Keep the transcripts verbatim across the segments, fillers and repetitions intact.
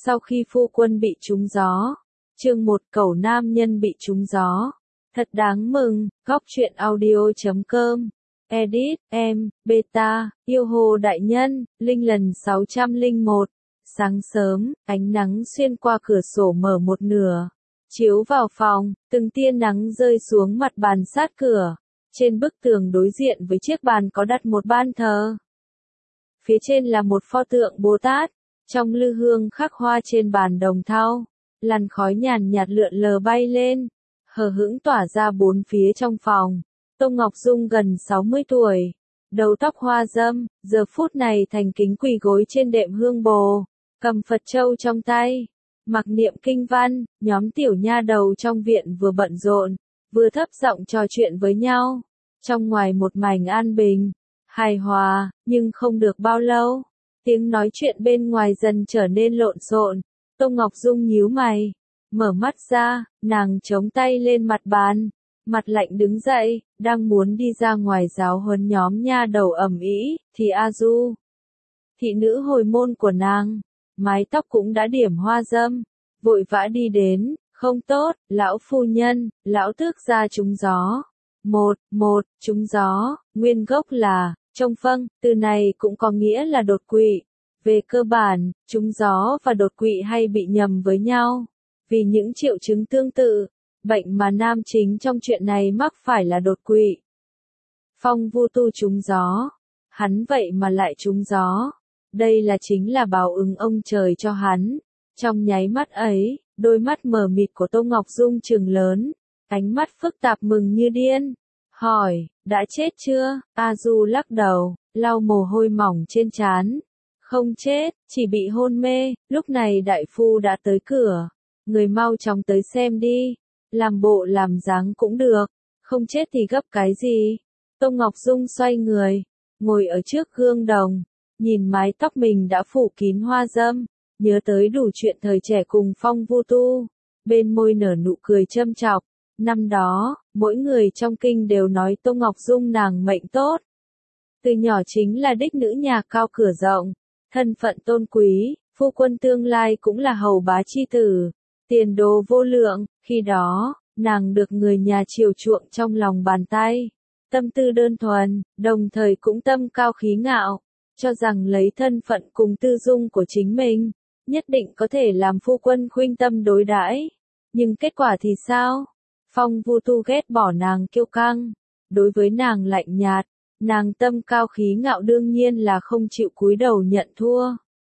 Sau khi phu quân bị trúng gió. Chương một Cẩu nam nhân bị trúng gió. Thật đáng mừng, góc truyện audio chấm com. Edit, em, beta, yêu hồ đại nhân, linh lần sáu trăm lẻ một. Sáng sớm, ánh nắng xuyên qua cửa sổ mở một nửa, chiếu vào phòng, từng tia nắng rơi xuống mặt bàn sát cửa. Trên bức tường đối diện với chiếc bàn có đặt một ban thờ. Phía trên là một pho tượng Bồ Tát, trong lư hương khắc hoa trên bàn đồng thau, làn khói nhàn nhạt lượn lờ bay lên, hờ hững tỏa ra bốn phía trong phòng. Tô Ngọc Dung gần sáu mươi tuổi, đầu tóc hoa râm, giờ phút này thành kính quỳ gối trên đệm hương bồ, cầm Phật châu trong tay, mặc niệm kinh văn. Nhóm tiểu nha đầu trong viện vừa bận rộn, vừa thấp giọng trò chuyện với nhau. Trong ngoài một mảnh an bình, hài hòa, nhưng không được bao lâu, tiếng nói chuyện bên ngoài dần trở nên lộn xộn. Tô Ngọc Dung nhíu mày, mở mắt ra, nàng chống tay lên mặt bàn, mặt lạnh đứng dậy, đang muốn đi ra ngoài giáo huấn nhóm nha đầu ầm ĩ, thì A Du, thị nữ hồi môn của nàng, mái tóc cũng đã điểm hoa dâm, vội vã đi đến. Không tốt, lão phu nhân, lão tước gia trúng gió. Một, một, trúng gió, nguyên gốc là, trông vâng, từ này cũng có nghĩa là đột quỵ. Về cơ bản, trúng gió và đột quỵ hay bị nhầm với nhau, vì những triệu chứng tương tự. Bệnh mà nam chính trong chuyện này mắc phải là đột quỵ. Phong Vu Tu trúng gió, hắn vậy mà lại trúng gió. Đây là chính là báo ứng ông trời cho hắn. Trong nháy mắt ấy, đôi mắt mờ mịt của Tô Ngọc Dung trừng lớn, ánh mắt phức tạp mừng như điên. Hỏi, đã chết chưa? A Du lắc đầu, lau mồ hôi mỏng trên trán. Không chết, chỉ bị hôn mê. Lúc này đại phu đã tới cửa. Người mau chóng tới xem đi. Làm bộ làm dáng cũng được. Không chết thì gấp cái gì? Tô Ngọc Dung xoay người, ngồi ở trước gương đồng, nhìn mái tóc mình đã phủ kín hoa dâm. Nhớ tới đủ chuyện thời trẻ cùng Phong Vu Tu, bên môi nở nụ cười châm chọc. Năm đó, mỗi người trong kinh đều nói Tô Ngọc Dung nàng mệnh tốt. Từ nhỏ chính là đích nữ nhà cao cửa rộng, thân phận tôn quý, phu quân tương lai cũng là hầu bá chi tử, tiền đồ vô lượng. Khi đó, nàng được người nhà chiều chuộng trong lòng bàn tay, tâm tư đơn thuần, đồng thời cũng tâm cao khí ngạo, cho rằng lấy thân phận cùng tư dung của chính mình, nhất định có thể làm phu quân khuynh tâm đối đãi. Nhưng kết quả thì sao? Phong Vu Tu ghét bỏ nàng kiêu căng, đối với nàng lạnh nhạt, nàng tâm cao khí ngạo đương nhiên là không chịu cúi đầu nhận thua.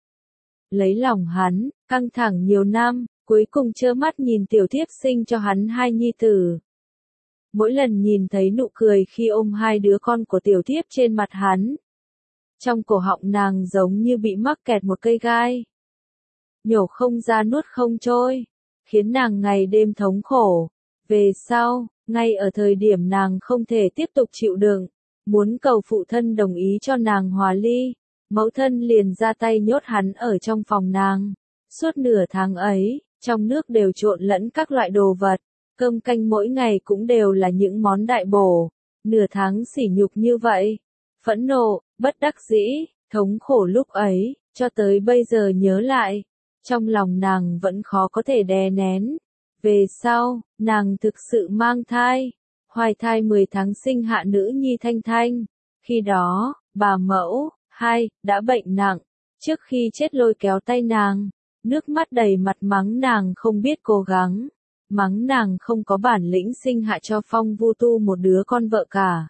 Lấy lòng hắn, căng thẳng nhiều năm, cuối cùng trơ mắt nhìn tiểu thiếp sinh cho hắn hai nhi tử. Mỗi lần nhìn thấy nụ cười khi ôm hai đứa con của tiểu thiếp trên mặt hắn, trong cổ họng nàng giống như bị mắc kẹt một cây gai, nhổ không ra nuốt không trôi, khiến nàng ngày đêm thống khổ. Về sau, ngay ở thời điểm nàng không thể tiếp tục chịu đựng, muốn cầu phụ thân đồng ý cho nàng hòa ly, mẫu thân liền ra tay nhốt hắn ở trong phòng nàng. Suốt nửa tháng ấy, trong nước đều trộn lẫn các loại đồ vật, cơm canh mỗi ngày cũng đều là những món đại bổ. Nửa tháng sỉ nhục như vậy, phẫn nộ, bất đắc dĩ, thống khổ lúc ấy, cho tới bây giờ nhớ lại, trong lòng nàng vẫn khó có thể đè nén. Về sau, nàng thực sự mang thai, hoài thai mười tháng sinh hạ nữ nhi Thanh Thanh. Khi đó, bà mẫu, hai, đã bệnh nặng, trước khi chết lôi kéo tay nàng, nước mắt đầy mặt mắng nàng không biết cố gắng, mắng nàng không có bản lĩnh sinh hạ cho Phong Vu Tu một đứa con vợ cả.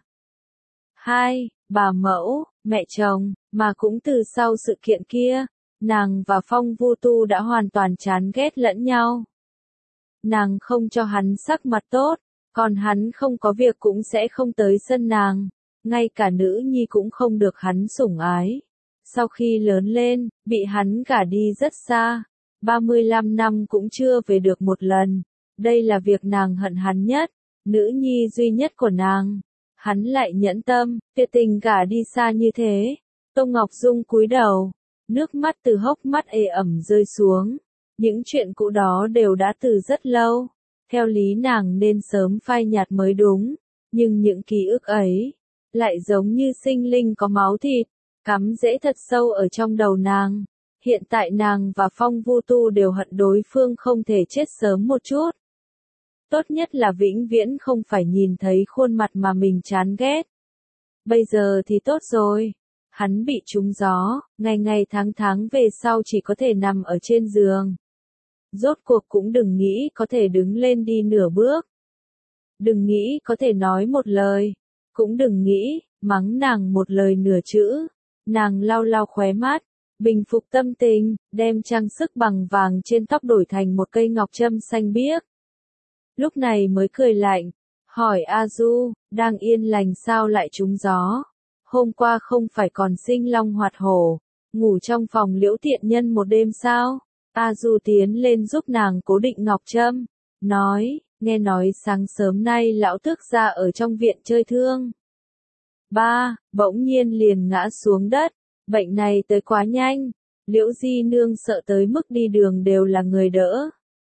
Hai, bà mẫu, mẹ chồng, mà cũng từ sau sự kiện kia, nàng và Phong Vu Tu đã hoàn toàn chán ghét lẫn nhau. Nàng không cho hắn sắc mặt tốt, còn hắn không có việc cũng sẽ không tới sân nàng, ngay cả nữ nhi cũng không được hắn sủng ái. Sau khi lớn lên, bị hắn gả đi rất xa, ba mươi lăm năm cũng chưa về được một lần. Đây là việc nàng hận hắn nhất, nữ nhi duy nhất của nàng. Hắn lại nhẫn tâm, tuyệt tình gả đi xa như thế. Tô Ngọc Dung cúi đầu, nước mắt từ hốc mắt ê ẩm rơi xuống. Những chuyện cũ đó đều đã từ rất lâu, theo lý nàng nên sớm phai nhạt mới đúng, nhưng những ký ức ấy, lại giống như sinh linh có máu thịt, cắm rễ thật sâu ở trong đầu nàng. Hiện tại nàng và Phong Vu Tu đều hận đối phương không thể chết sớm một chút. Tốt nhất là vĩnh viễn không phải nhìn thấy khuôn mặt mà mình chán ghét. Bây giờ thì tốt rồi. Hắn bị trúng gió, ngày ngày tháng tháng về sau chỉ có thể nằm ở trên giường. Rốt cuộc cũng đừng nghĩ có thể đứng lên đi nửa bước. Đừng nghĩ có thể nói một lời. Cũng đừng nghĩ, mắng nàng một lời nửa chữ. Nàng lau lau khóe mắt, bình phục tâm tình, đem trang sức bằng vàng trên tóc đổi thành một cây ngọc trâm xanh biếc. Lúc này mới cười lạnh, hỏi A Du, đang yên lành sao lại trúng gió? Hôm qua không phải còn sinh long hoạt hổ, ngủ trong phòng Liễu tiện nhân một đêm sao? A Du tiến lên giúp nàng cố định ngọc trâm, nói, nghe nói sáng sớm nay lão tước ra ở trong viện chơi thương. Ba, bỗng nhiên liền ngã xuống đất, bệnh này tới quá nhanh, Liễu Di Nương sợ tới mức đi đường đều là người đỡ.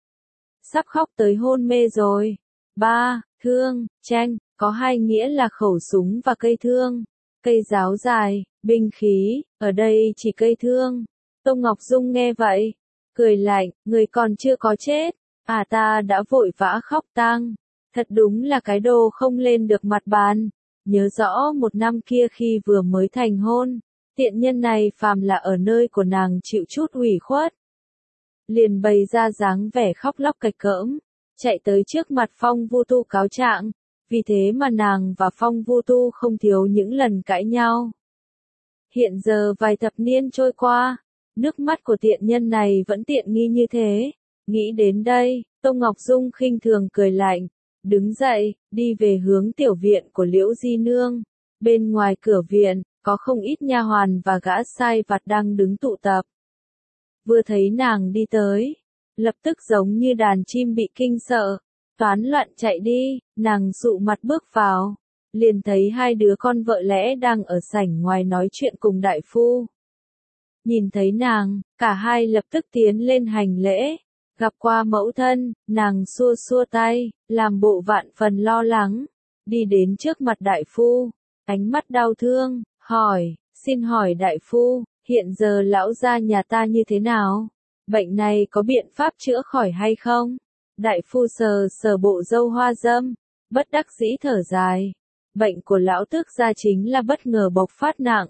Sắp khóc tới hôn mê rồi. Ba, thương, tranh, có hai nghĩa là khẩu súng và cây thương. Cây giáo dài, binh khí, ở đây chỉ cây thương. Tông Ngọc Dung nghe vậy, cười lạnh, người còn chưa có chết, à ta đã vội vã khóc tang. Thật đúng là cái đồ không lên được mặt bàn. Nhớ rõ một năm kia khi vừa mới thành hôn, tiện nhân này phàm là ở nơi của nàng chịu chút ủy khuất. Liền bày ra dáng vẻ khóc lóc cạch cỡm, chạy tới trước mặt Phong Vu Tu cáo trạng, vì thế mà nàng và Phong Vu Tu không thiếu những lần cãi nhau. Hiện giờ vài thập niên trôi qua, nước mắt của tiện nhân này vẫn tiện nghi như thế. Nghĩ đến đây, Tông Ngọc Dung khinh thường cười lạnh, đứng dậy, đi về hướng tiểu viện của Liễu Di Nương. Bên ngoài cửa viện, có không ít nha hoàn và gã sai vặt đang đứng tụ tập. Vừa thấy nàng đi tới, lập tức giống như đàn chim bị kinh sợ, toán loạn chạy đi, nàng dụ mặt bước vào, liền thấy hai đứa con vợ lẽ đang ở sảnh ngoài nói chuyện cùng đại phu. Nhìn thấy nàng, cả hai lập tức tiến lên hành lễ, gặp qua mẫu thân, nàng xua xua tay, làm bộ vạn phần lo lắng, đi đến trước mặt đại phu, ánh mắt đau thương, hỏi, xin hỏi đại phu, hiện giờ lão gia nhà ta như thế nào? Bệnh này có biện pháp chữa khỏi hay không? Đại phu sờ sờ bộ râu hoa râm, bất đắc dĩ thở dài. Bệnh của lão tước gia chính là bất ngờ bộc phát nặng.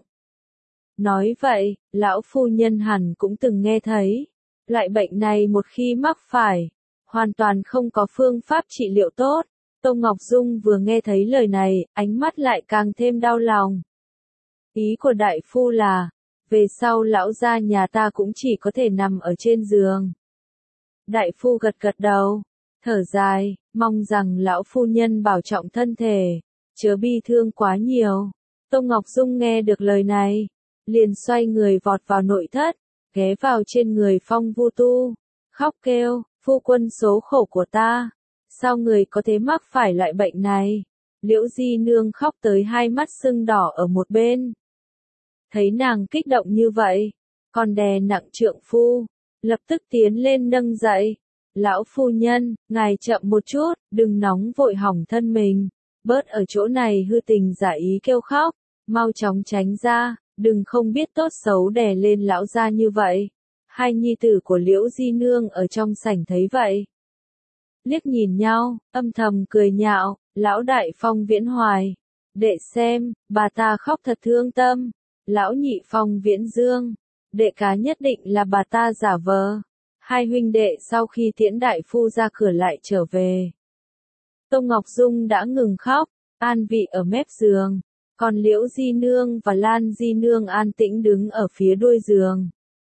Nói vậy, lão phu nhân hẳn cũng từng nghe thấy. Loại bệnh này một khi mắc phải, hoàn toàn không có phương pháp trị liệu tốt. Tông Ngọc Dung vừa nghe thấy lời này, ánh mắt lại càng thêm đau lòng. Ý của đại phu là, về sau lão gia nhà ta cũng chỉ có thể nằm ở trên giường. Đại phu gật gật đầu, thở dài, mong rằng lão phu nhân bảo trọng thân thể, chớ bi thương quá nhiều. Tông Ngọc Dung nghe được lời này, liền xoay người vọt vào nội thất, ghé vào trên người Phong Vu Tu, khóc kêu, phu quân số khổ của ta, sao người có thể mắc phải loại bệnh này? Liễu Di Nương khóc tới hai mắt sưng đỏ ở một bên. Thấy nàng kích động như vậy, còn đè nặng trượng phu, lập tức tiến lên nâng dậy. Lão phu nhân, ngài chậm một chút, đừng nóng vội hỏng thân mình, bớt ở chỗ này hư tình giả ý kêu khóc, mau chóng tránh ra, đừng không biết tốt xấu đè lên lão gia như vậy. Hai nhi tử của Liễu Di Nương ở trong sảnh thấy vậy, liếc nhìn nhau, âm thầm cười nhạo, lão đại Phong Viễn Hoài, đệ xem, bà ta khóc thật thương tâm. Lão nhị Phong Viễn Dương, đệ cá nhất định là bà ta giả vờ. Hai huynh đệ sau khi tiễn đại phu ra cửa lại trở về. Tông Ngọc Dung đã ngừng khóc, an vị ở mép giường, còn Liễu Di Nương và Lan Di Nương an tĩnh đứng ở phía đuôi giường.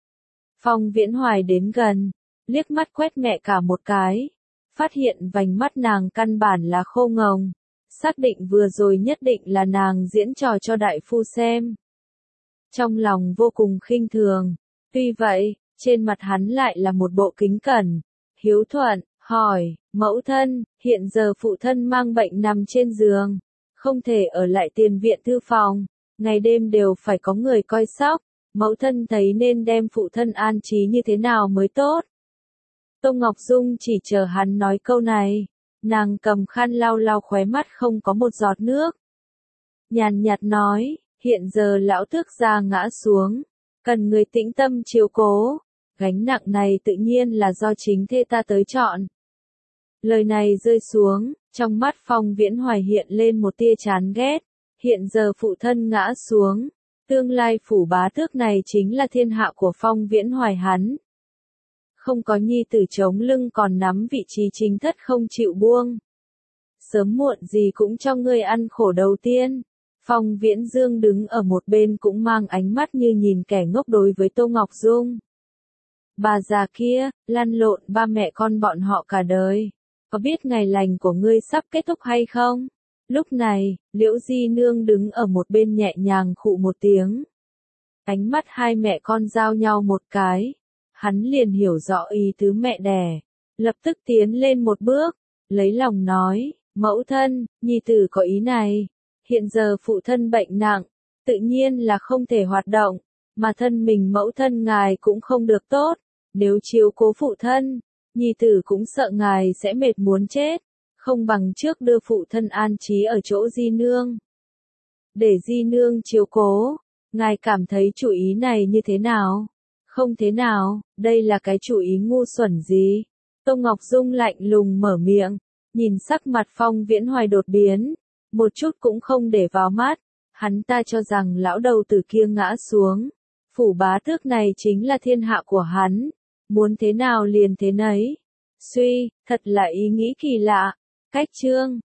Phong Viễn Hoài đến gần, liếc mắt quét mẹ cả một cái, phát hiện vành mắt nàng căn bản là khô ngồng, xác định vừa rồi nhất định là nàng diễn trò cho đại phu xem. Trong lòng vô cùng khinh thường, tuy vậy, trên mặt hắn lại là một bộ kính cẩn, hiếu thuận, hỏi, mẫu thân, hiện giờ phụ thân mang bệnh nằm trên giường, không thể ở lại tiền viện thư phòng, ngày đêm đều phải có người coi sóc, mẫu thân thấy nên đem phụ thân an trí như thế nào mới tốt. Tông Ngọc Dung chỉ chờ hắn nói câu này, nàng cầm khăn lau lau khóe mắt không có một giọt nước. Nhàn nhạt nói, hiện giờ lão tước gia ngã xuống, cần người tĩnh tâm chiếu cố, gánh nặng này tự nhiên là do chính thê ta tới chọn. Lời này rơi xuống, trong mắt Phong Viễn Hoài hiện lên một tia chán ghét, hiện giờ phụ thân ngã xuống, tương lai phủ bá tước này chính là thiên hạ của Phong Viễn Hoài hắn. Không có nhi tử chống lưng còn nắm vị trí chính thất không chịu buông. Sớm muộn gì cũng cho ngươi ăn khổ đầu tiên. Phong Viễn Dương đứng ở một bên cũng mang ánh mắt như nhìn kẻ ngốc đối với Tô Ngọc Dung. Bà già kia, lăn lộn ba mẹ con bọn họ cả đời. Có biết ngày lành của ngươi sắp kết thúc hay không? Lúc này, Liễu Di Nương đứng ở một bên nhẹ nhàng khụ một tiếng. Ánh mắt hai mẹ con giao nhau một cái. Hắn liền hiểu rõ ý tứ mẹ đẻ. Lập tức tiến lên một bước, lấy lòng nói, mẫu thân, nhi tử có ý này. Hiện giờ phụ thân bệnh nặng, tự nhiên là không thể hoạt động, mà thân mình mẫu thân ngài cũng không được tốt. Nếu chiếu cố phụ thân, nhi tử cũng sợ ngài sẽ mệt muốn chết, không bằng trước đưa phụ thân an trí ở chỗ Di Nương. Để Di Nương chiếu cố, ngài cảm thấy chủ ý này như thế nào? Không thế nào, đây là cái chủ ý ngu xuẩn gì? Tô Ngọc Dung lạnh lùng mở miệng, nhìn sắc mặt Phong Viễn Hoài đột biến, một chút cũng không để vào mắt, hắn ta cho rằng lão đầu tử kia ngã xuống, phủ bá tước này chính là thiên hạ của hắn, muốn thế nào liền thế nấy. Suy, thật là ý nghĩ kỳ lạ. Cách chương